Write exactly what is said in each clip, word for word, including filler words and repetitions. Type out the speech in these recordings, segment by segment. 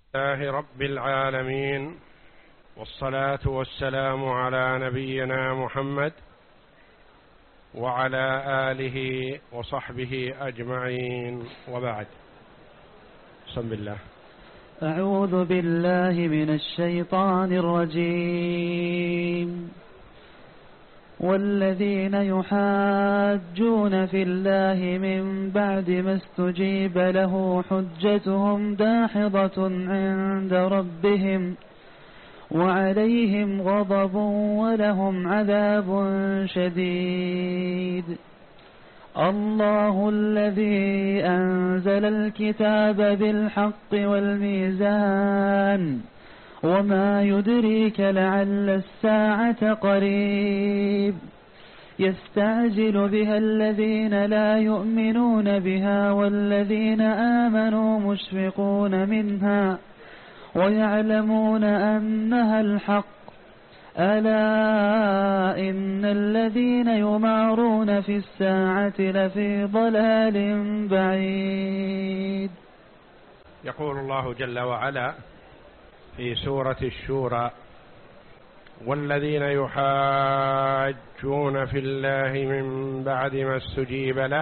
لله رب العالمين، والصلاة والسلام على نبينا محمد وعلى آله وصحبه أجمعين، وبعد. بسم الله. أعوذ بالله من الشيطان الرجيم. والذين يحاجون في الله من بعد ما استجيب له حجتهم داحضة عند ربهم وعليهم غضب ولهم عذاب شديد. الله الذي أنزل الكتاب بالحق والميزان وما يدريك لعل الساعة قريب. يستعجل بها الذين لا يؤمنون بها والذين آمنوا مشفقون منها ويعلمون أنها الحق. ألا إن الذين يمارون في الساعة لفي ضلال بعيد. يقول الله جل وعلا في سورة الشورى: والذين يحاجون في الله من بعد ما استجيب له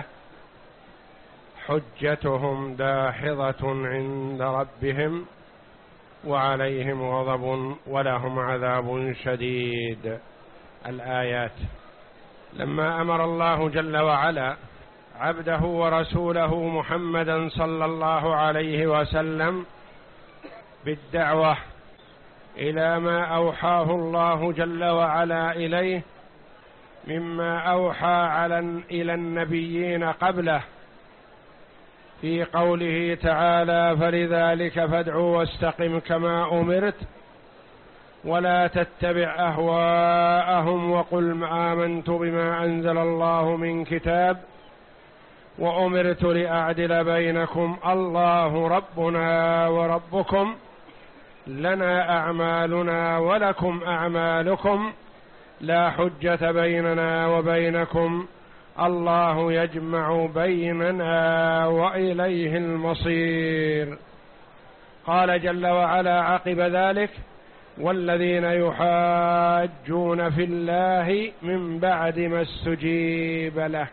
حجتهم داحضة عند ربهم وعليهم غضب ولهم عذاب شديد. الآيات. لما أمر الله جل وعلا عبده ورسوله محمدا صلى الله عليه وسلم بالدعوة إلى ما أوحاه الله جل وعلا إليه مما أوحى على إلى النبيين قبله في قوله تعالى: فلذلك فادع واستقم كما أمرت ولا تتبع أهواءهم وقل آمنت بما أنزل الله من كتاب وأمرت لأعدل بينكم الله ربنا وربكم لنا أعمالنا ولكم أعمالكم لا حجة بيننا وبينكم الله يجمع بيننا وإليه المصير. قال جل وعلا عقب ذلك: والذين يحاجون في الله من بعد ما استجيب له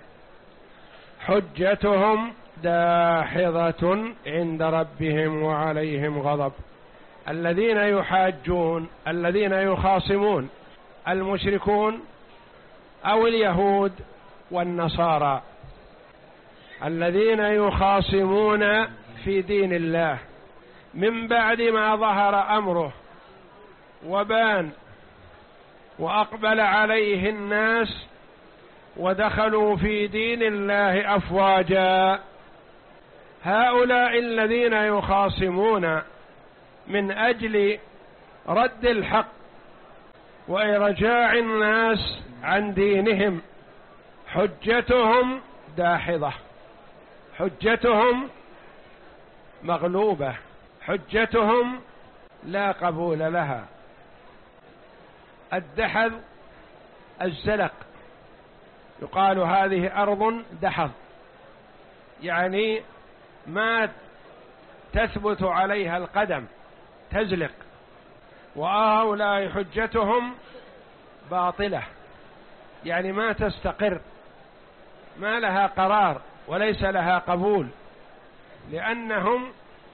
حجتهم داحضة عند ربهم وعليهم غضب. الذين يحاجون، الذين يخاصمون، المشركون أو اليهود والنصارى، الذين يخاصمون في دين الله من بعد ما ظهر أمره وبان وأقبل عليه الناس ودخلوا في دين الله أفواجا. هؤلاء الذين يخاصمون من أجل رد الحق وإرجاع الناس عن دينهم حجتهم داحضة، حجتهم مغلوبة، حجتهم لا قبول لها. الدحض الزلق، يقال هذه أرض دحض، يعني ما تثبت عليها القدم، تزلق. وهؤلاء حجتهم باطلة، يعني ما تستقر، ما لها قرار وليس لها قبول، لأنهم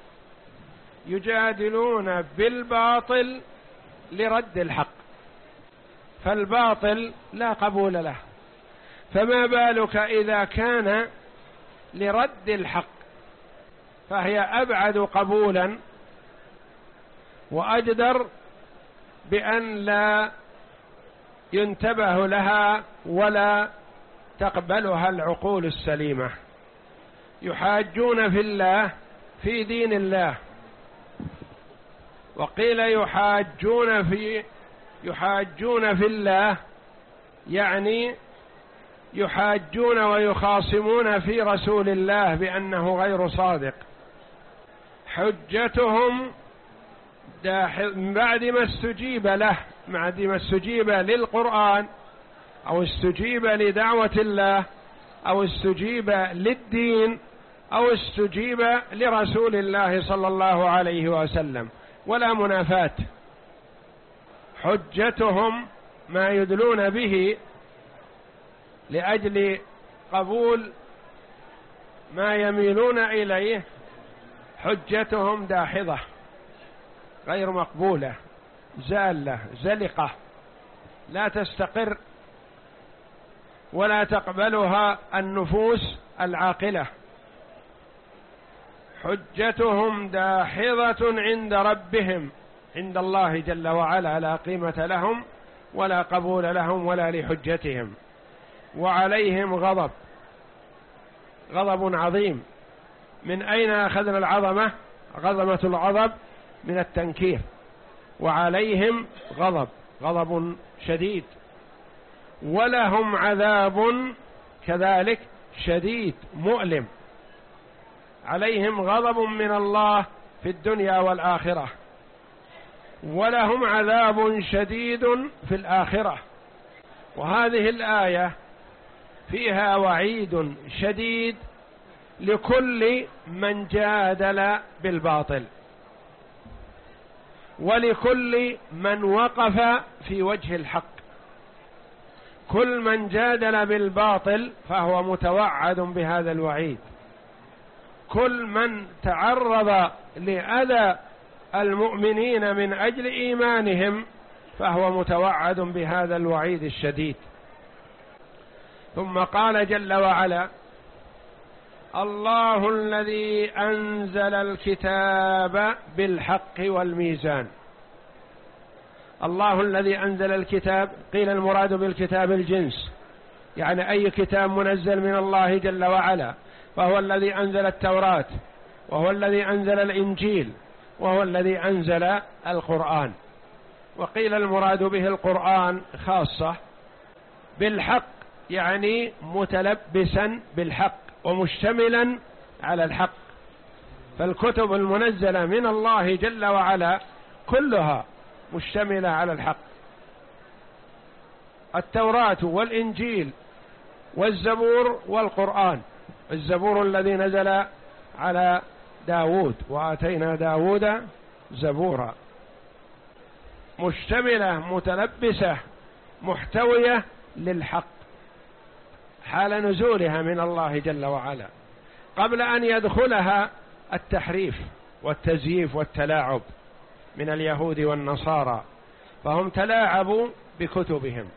يجادلون بالباطل لرد الحق، فالباطل لا قبول له، فما بالك إذا كان لرد الحق، فهي أبعد قبولا وأجدر بأن لا ينتبه لها ولا تقبلها العقول السليمة. يحاجون في الله في دين الله، وقيل يحاجون في يحاجون في الله يعني يحاجون ويخاصمون في رسول الله بأنه غير صادق. حجتهم من بعد ما استجيب له، بعد ما استجيب للقرآن أو استجيب لدعوة الله أو استجيب للدين أو استجيب لرسول الله صلى الله عليه وسلم، ولا منافاة. حجتهم ما يدلون به لأجل قبول ما يميلون إليه، حجتهم داحضة غير مقبولة، زالة زلقة، لا تستقر ولا تقبلها النفوس العاقلة. حجتهم داحضة عند ربهم، عند الله جل وعلا لا قيمة لهم ولا قبول لهم ولا لحجتهم. وعليهم غضب، غضب عظيم. من أين أخذنا العظمة؟ عظمة الغضب من التنكير. وعليهم غضب، غضب شديد. ولهم عذاب كذلك شديد مؤلم. عليهم غضب من الله في الدنيا والآخرة، ولهم عذاب شديد في الآخرة. وهذه الآية فيها وعيد شديد لكل من جادل بالباطل، ولكل من وقف في وجه الحق. كل من جادل بالباطل فهو متوعد بهذا الوعيد. كل من تعرض لأذى المؤمنين من أجل إيمانهم فهو متوعد بهذا الوعيد الشديد. ثم قال جل وعلا: الله الذي أنزل الكتاب بالحق والميزان. الله الذي أنزل الكتاب، قيل المراد بالكتاب الجنس، يعني أي كتاب منزل من الله جل وعلا، فهو الذي أنزل التوراة، وهو الذي أنزل الإنجيل، وهو الذي أنزل القرآن. وقيل المراد به القرآن خاصة بالحق، يعني متلبسا بالحق ومشتملا على الحق. فالكتب المنزلة من الله جل وعلا كلها مشتملة على الحق. التوراة والإنجيل والزبور والقرآن. الزبور الذي نزل على داود، وآتينا داود زبورا، مشتملة متلبسة محتوية للحق حال نزولها من الله جل وعلا، قبل أن يدخلها التحريف والتزييف والتلاعب من اليهود والنصارى، فهم تلاعبوا بكتبهم.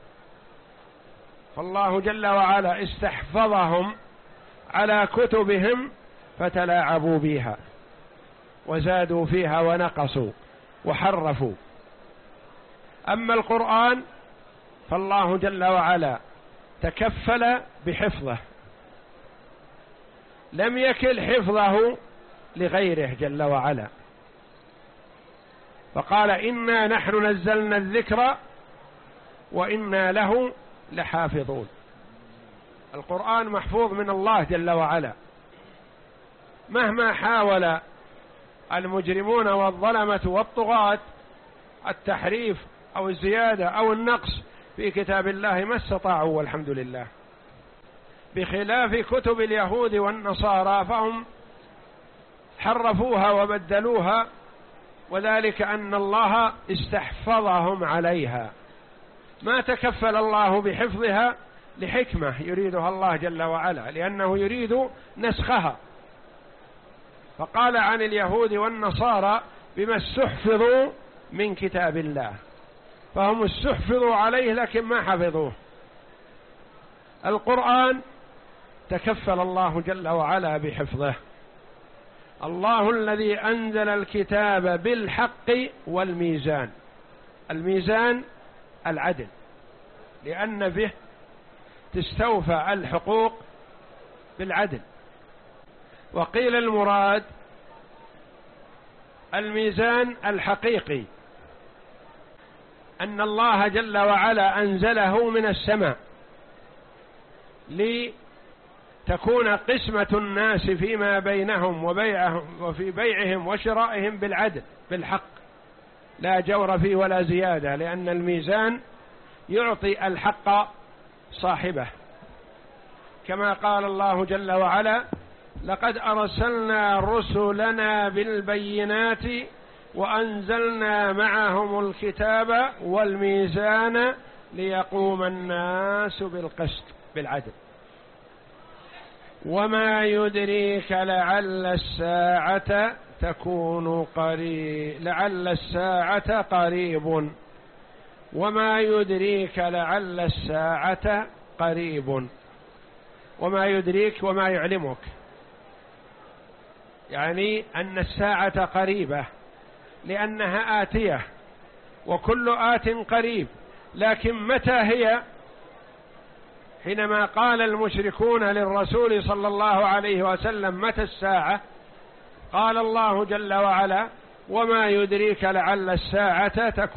فالله جل وعلا استحفظهم على كتبهم فتلاعبوا بها وزادوا فيها ونقصوا وحرفوا. أما القرآن فالله جل وعلا تكفل بحفظه، لم يكل حفظه لغيره جل وعلا، فقال: إنا نحن نزلنا الذكر وإنا له لحافظون. القرآن محفوظ من الله جل وعلا، مهما حاول المجرمون والظلمة والطغاة التحريف أو الزيادة أو النقص في كتاب الله ما استطاعوا، والحمد لله. بخلاف كتب اليهود والنصارى فهم حرفوها وبدلوها، وذلك أن الله استحفظهم عليها، ما تكفل الله بحفظها لحكمة يريدها الله جل وعلا، لأنه يريد نسخها. فقال عن اليهود والنصارى: بما استحفظوا من كتاب الله، فهم استحفظوا عليه لكن ما حفظوه. القرآن تكفل الله جل وعلا بحفظه. الله الذي أنزل الكتاب بالحق والميزان. الميزان العدل، لأن به تستوفى الحقوق بالعدل. وقيل المراد الميزان الحقيقي، أن الله جل وعلا أنزله من السماء لتكون قسمة الناس فيما بينهم وبيعهم وفي بيعهم وشرائهم بالعدل بالحق، لا جور فيه ولا زيادة، لأن الميزان يعطي الحق صاحبه، كما قال الله جل وعلا: لقد أرسلنا رسلنا بالبينات وأنزلنا معهم الكتاب والميزان ليقوم الناس بالقسط بالعدل. وما يدريك لعل الساعة تكون قريب لعل الساعة قريب. وما يدريك لعل الساعة قريب. وما يدريك وما يعلمك، يعني أن الساعة قريبة لأنها آتية، وكل آت قريب، لكن متى هي؟ حينما قال المشركون للرسول صلى الله عليه وسلم متى الساعة؟ قال الله جل وعلا: وما يدريك لعل الساعة تكون